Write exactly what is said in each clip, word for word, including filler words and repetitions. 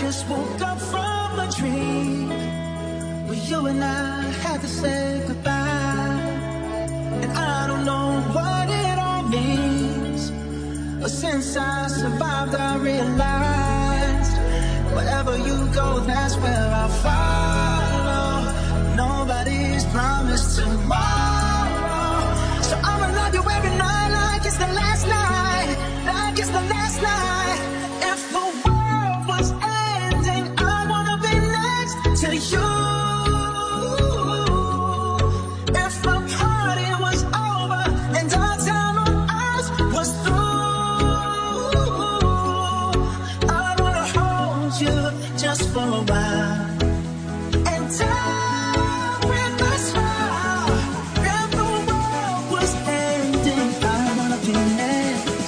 just woke up from a dream where you and I had to say goodbye. And I don't know what it all means, but since I survived I realized wherever you go, that's where I'll follow. Nobody's promised tomorrow, so I'ma love you every night like it's the last night, like it's the last night. If the world was ending, I wanna be next to you. If the party was over and our time on earth was through, I wanna hold you just for a while and die with a smile. If the world was ending, I wanna be next.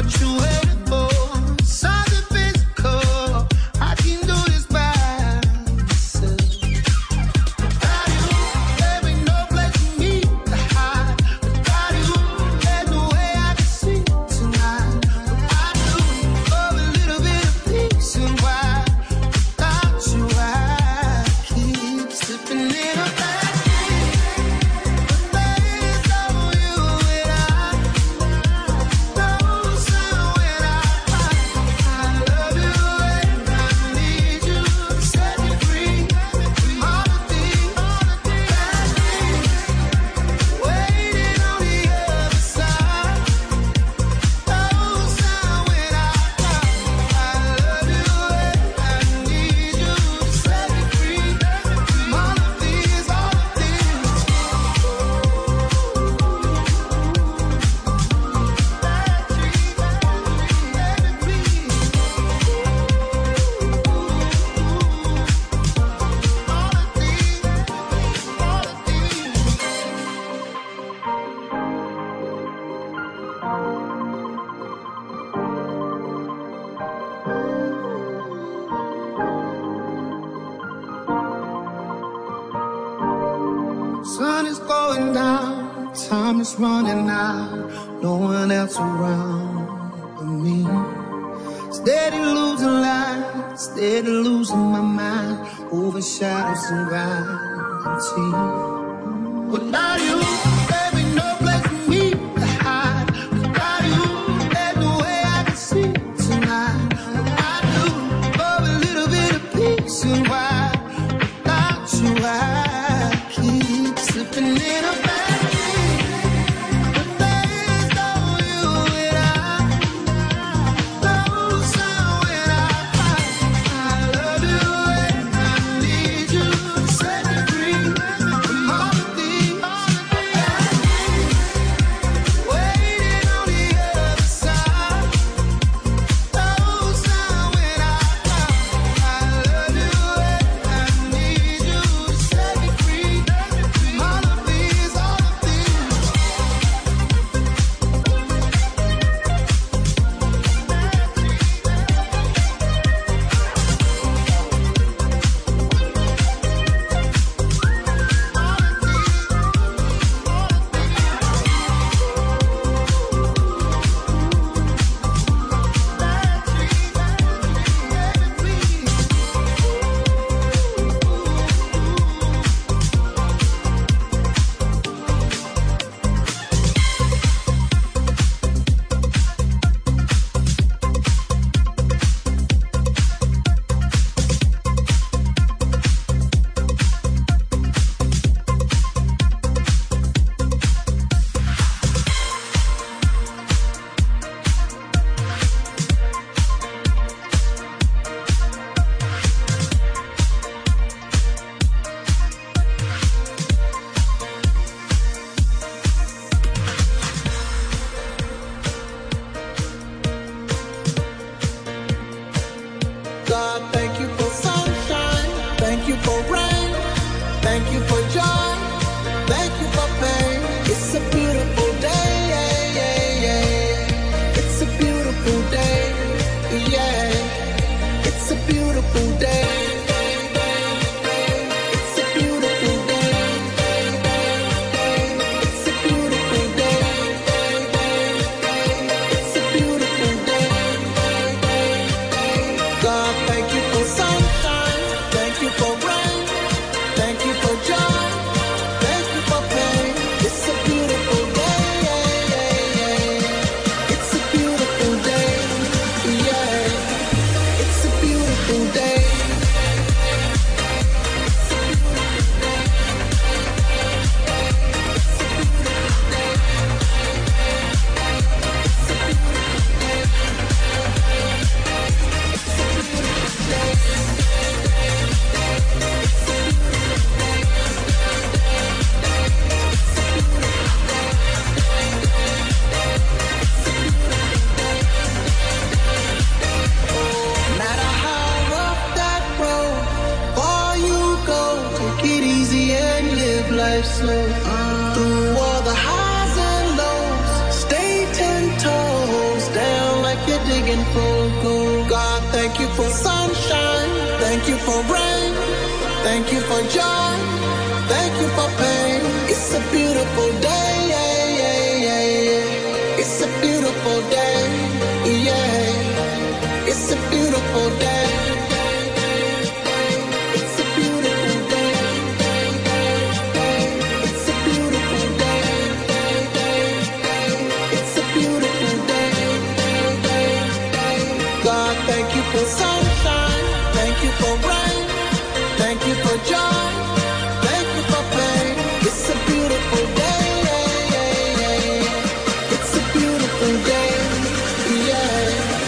Sun is going down, time is running out, no one else around but me. Steady losing light, steady losing my mind, over shadows and gravity. Without you, there be no place for me to hide. Without you, there's no way I can see tonight. I do love a little bit of peace and why without you I keep slipping in a bad dream. But there's no you and I, no sound when I fight. I love you and I need you to set me free from all of these. thank you for sunshine. Thank you for rain. Thank you for joy. Thank you for pain. It's a beautiful day. Yeah, yeah, yeah, yeah. It's a beautiful day. Yeah. It's a beautiful day. It's a beautiful day. It's a beautiful day. It's a beautiful day. God, thank you for sunshine. Thank you for rain. Thank you for joy. Thank you for pain. It's a beautiful day. Yeah, yeah, yeah, yeah. It's a beautiful day. Yeah.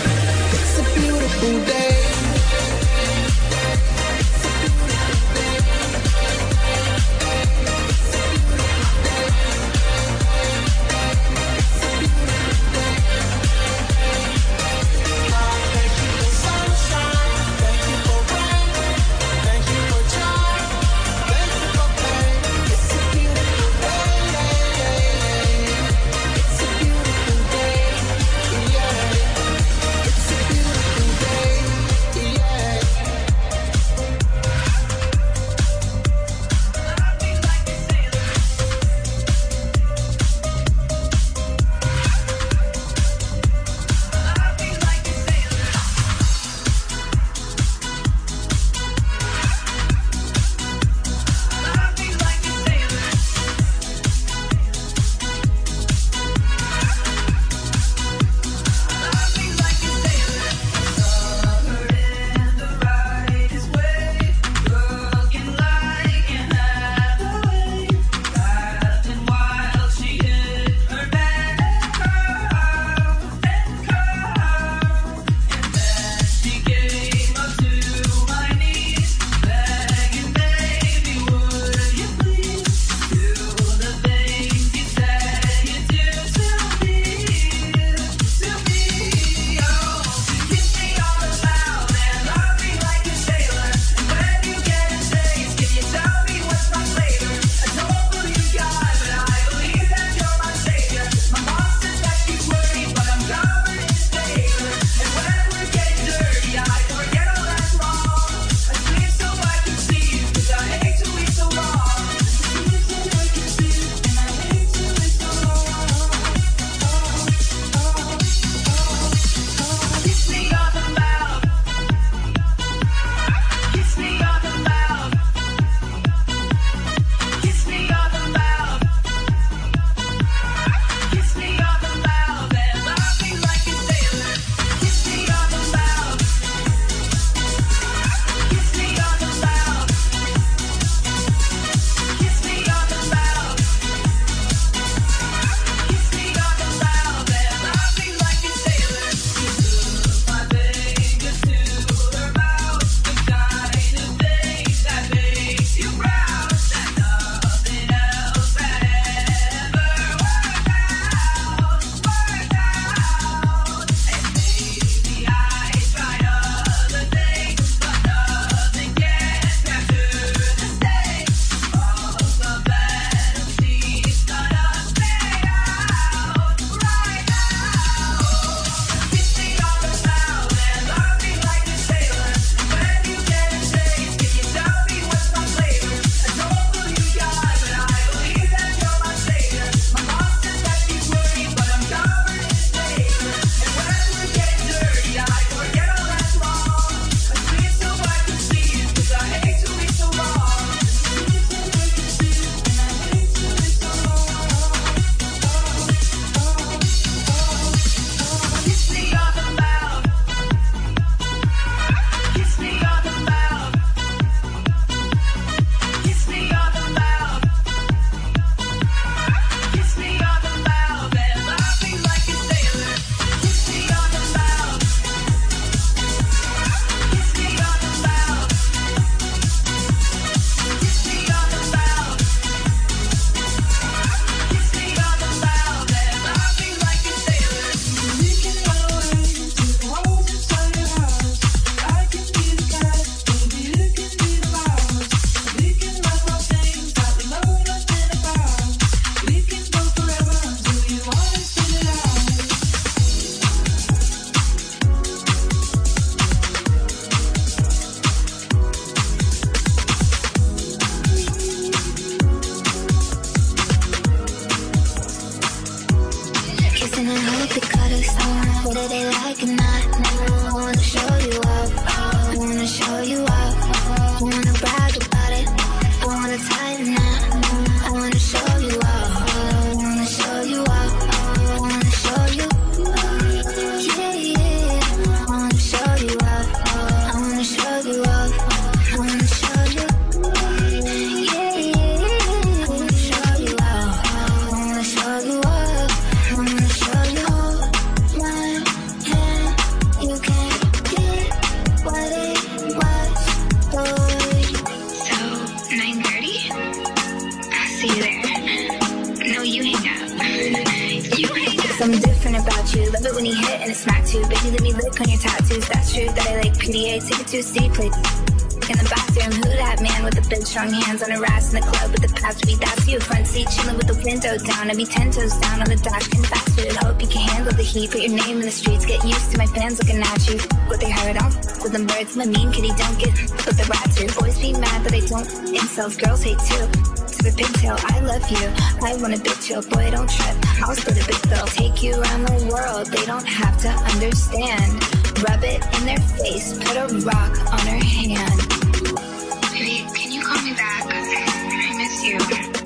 cutters, whether they like or not. I wanna show you up, I wanna show you up. I wanna brag about it, I wanna tie the knot. I wanna show you up, I wanna show you up. I wanna show you, yeah, yeah. I wanna show you up, I wanna show you up. I wanna show you, yeah, yeah. I wanna show you up, I wanna show you up. I wanna show you my hand. You can't get what it was, boy. So, nine thirty? I'll see you there. No, you hang out. You hang out. Something different about you. Love it when you hit and it smack too. Baby, let me lick on your tattoos. That's true that I like P D A. Take it to a C, play in the bathroom. Who that man with the big strong hands on her ass in the club with the past week? That's you. Front seat chilling with the window down. I'd be ten toes down on the dash and fast food. Hope you can handle the heat. Put your name in the streets. Get used to my fans looking at you. What they heard on with them birds. My mean kitty don't get with the rats here. Boys be mad that I don't. Incels, girls hate too. To the pigtail, I love you. I want a big chill. Boy, don't trip. I'll split a big bill. Take you around the world. They don't have to understand. Rub it in their face. Put a rock on her hand. Baby, can you call me back? I miss you.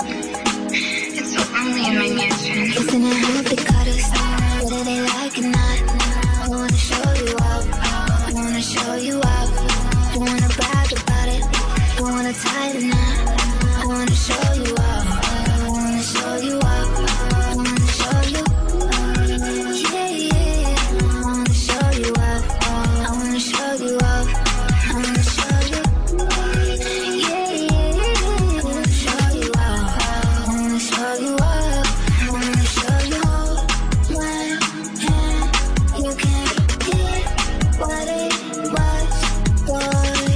It's so lonely in my mansion. Isn't it how they cut us? Whether they like or not. I wanna show you up. I wanna show you up. I wanna brag about it. I wanna tie the knot. I wanna show you up. I wanna show you up. I wanna show you, yeah, yeah. I wanna show you up. I wanna show you up. I wanna show you, yeah, yeah. I wanna show you up. I wanna show you up. I wanna show you my hand. You can't get what it was, boy.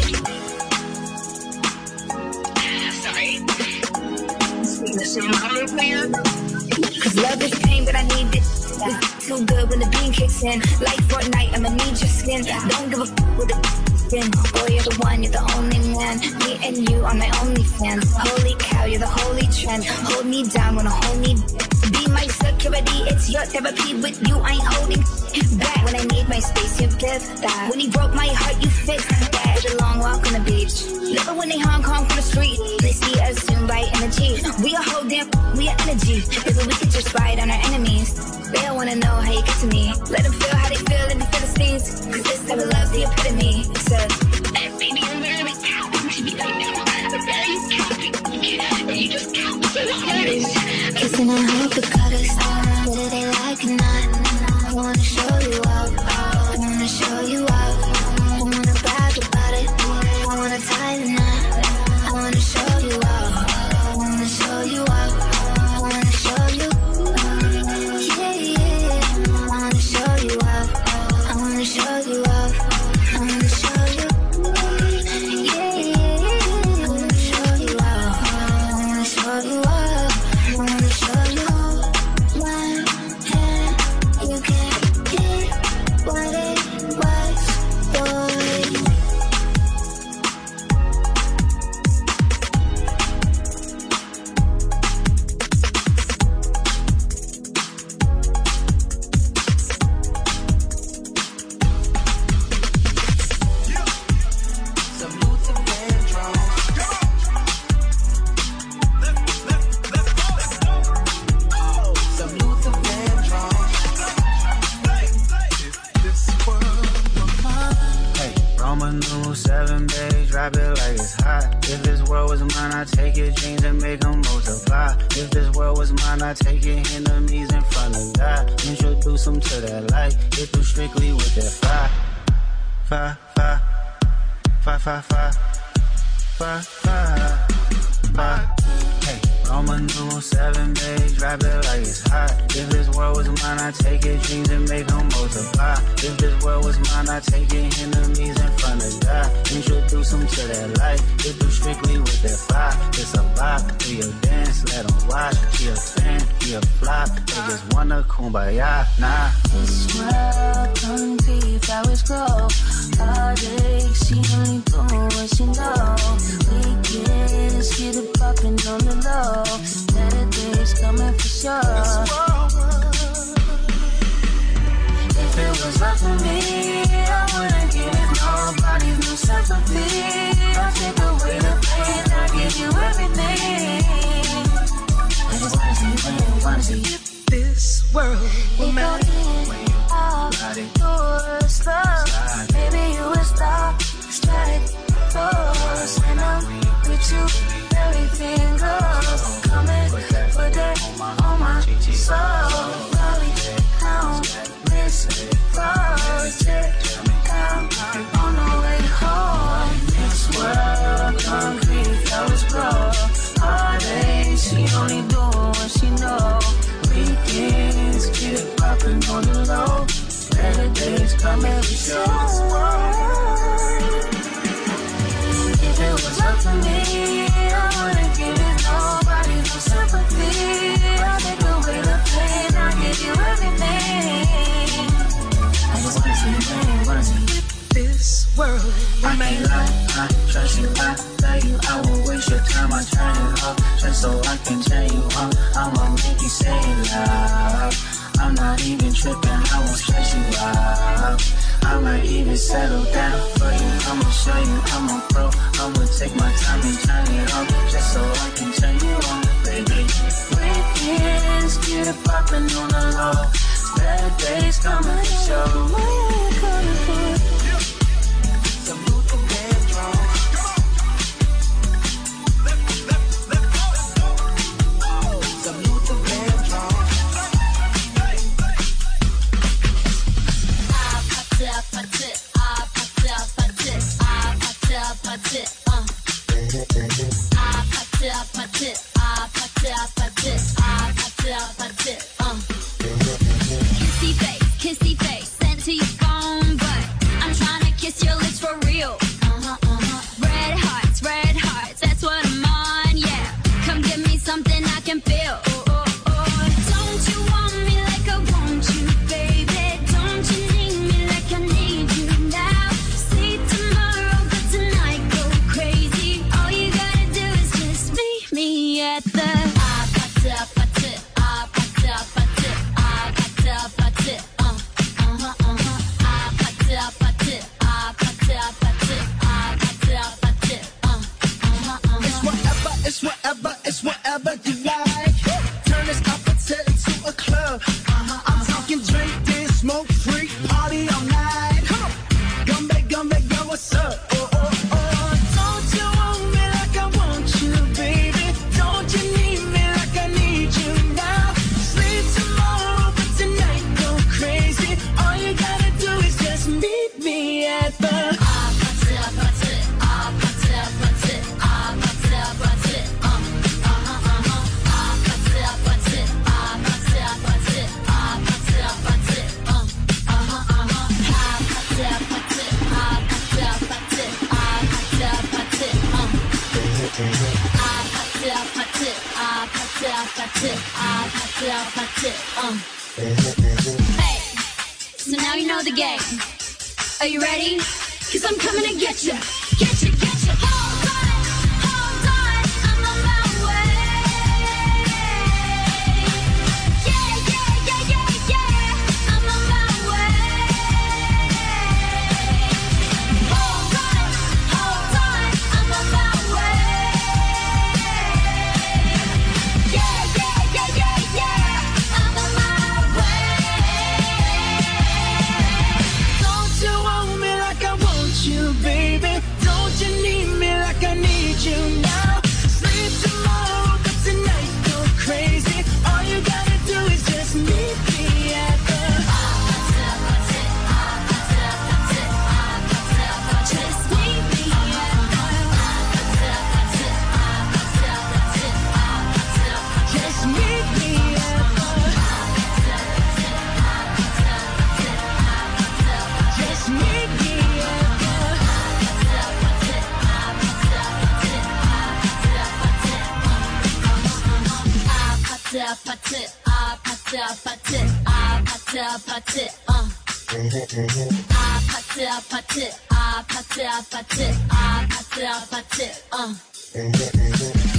Sorry. Speaking of shit, I'm playing. Cause love is pain, but I need this. It's too good when the beam kicks in. Like Fortnite, I'ma need your skin. Don't give a f with the skin. Boy, you're the one, you're the only man. Me and you are my only fans. Holy cow, you're the holy trend. Hold me down, wanna hold me. Be my security, it's your therapy. With you, I ain't holding back. When I need my space, you give that. When you broke my heart, you fixed that. It's a long walk on the beach. Never when they Hong Kong from the street. They see us soon by energy. We are whole damn, we are energy. Maybe we could just ride on our enemies. They don't wanna know how you get to me. Let them feel how they feel in the Philistines. Cause this type of love's the epitome. So, baby, I'm literally counting to be right now. I'm very counting. And you just count to the hardest. Kissing on hope the cutters, whether they like or not. I wanna show you up. I wanna show you up. I wanna brag about it. I wanna tie the knot. I wanna show you up. I wanna show you up. I wanna show you, yeah, yeah. I wanna show you up. I wanna show you up. I wanna show you, yeah, yeah. I wanna show you up. I wanna show you up. I wanna show you my hand. You can't get what it was, boy. Seven days, drop it like it's hot. If this world was mine, I'd take your dreams and make them multiply. If this world was mine, I'd take your enemies in front of God. Introduce them to that light. Get through strictly with that fire. Fire, fire, fire, fire, fire, fire, fire, fire. Hey, Roman numeral seven days, drop it like it's hot. If this world was mine, I'd take your dreams and make them multiply. If this world was mine, I'd take your enemies in front of God. Introduce them to that light. Get through strictly with that fire. It's a block, do your dance, let them watch. She a fan, he a flop. They just wanna kumbaya, nah. This world don't see flowers grow. Heartache, she only doing what she know. Weekends, get it poppin' on the low. Better days coming for sure. was up to me, I wouldn't give nobody no sympathy. I'll take away the pain, I'll give you everything. I just wanna see you, wanna see you. This world will matter when you ride it. You're slow, baby, you will stop, strike, force. When I'm with you, everything goes. Come and put that on my soul. Probably count this project. I'm on the way home. This world of concrete, flowers grow. All day, she only do what she know. Weekends, get it poppin' on the low. Better days come every show. If it was up to me, I wouldn't give it nobody no sympathy. I'll take away the pain, I'll give you everything. I just wanna see you, wanna see you. This world will I can't lie, I trust you, I love you. I won't waste your time, I turn it off just so I can turn you on. I'ma make you say love. I'm not even tripping, I won't stress you out. I might even settle down for you. I'ma show you I'm a pro. I'ma take my time and turn it on just so I can turn you on, baby. Weekends, get it poppin' on the low. Better days coming to show. Where you coming for? Some Luther Vandross. Some Luther Vandross. I put it, I put it, I put it, I put it, I put it, I put it, uh. I put it, I put it, I put it, I put it, I put it, I put it, uh. Kissy face, kissy face, sent to your phone, but I'm trying to kiss your lips for real. Uh-huh, uh-huh. Red hearts, red hearts, that's what I'm on, yeah. Come give me something I can feel. Oh, oh, oh. Don't you want me like I want you, baby? Don't you need me like I need you now? See tomorrow, but tonight go crazy. All you gotta do is just meet me at the I put it, I put it, I put it, I put it, I put it, I put it, uh, uh-huh, uh-huh. I put it, I put it, I put it, I put it, I put it, I put it, uh, uh-huh, uh-huh. It's whatever, it's whatever, it's whatever you like. Turn this opposite into a club. Uh-huh, I'm talking drink, dance, smoke, freak, party all night. Come on, Gumbe, Gumbe, yo, what's up? Oh, oh, oh. Don't you want me like I want you, baby? Don't you need me like I need you now? Sleep tomorrow, but tonight go crazy. All you gotta do is just meet me at the I put it, I put it, I put it, I put it, I put it, I put it, uh, uh-huh, uh-huh. I put it, I put it, I put it, I put it, I put it, I put it, uh, uh-huh, uh-huh. I put it, I put it, I put it, I put it, I put it, I put it, uh. I put it, I put it, I put it, I put it, I put it, I put it, uh. Hey, so now you know the game. Are you ready? Cause I'm coming to get ya. Get ya, get ya. Hold on, hold on, I'm on my way. Yeah, yeah, yeah, yeah, yeah, I'm on my way. Hold on, hold on, I'm on my way. Yeah, yeah, yeah, yeah, yeah, I'm on my way. Don't you want me like I want you, baby? Don't you need me like I need you now? Sleep tomorrow, but tonight go crazy. All you gotta do is just meet me at the just meet me at the just meet me at the just meet me at I put it, I put it, I put it, I put it, I put it, uh. I put it, I put it, I put it, I put it, I put it, I put it, uh.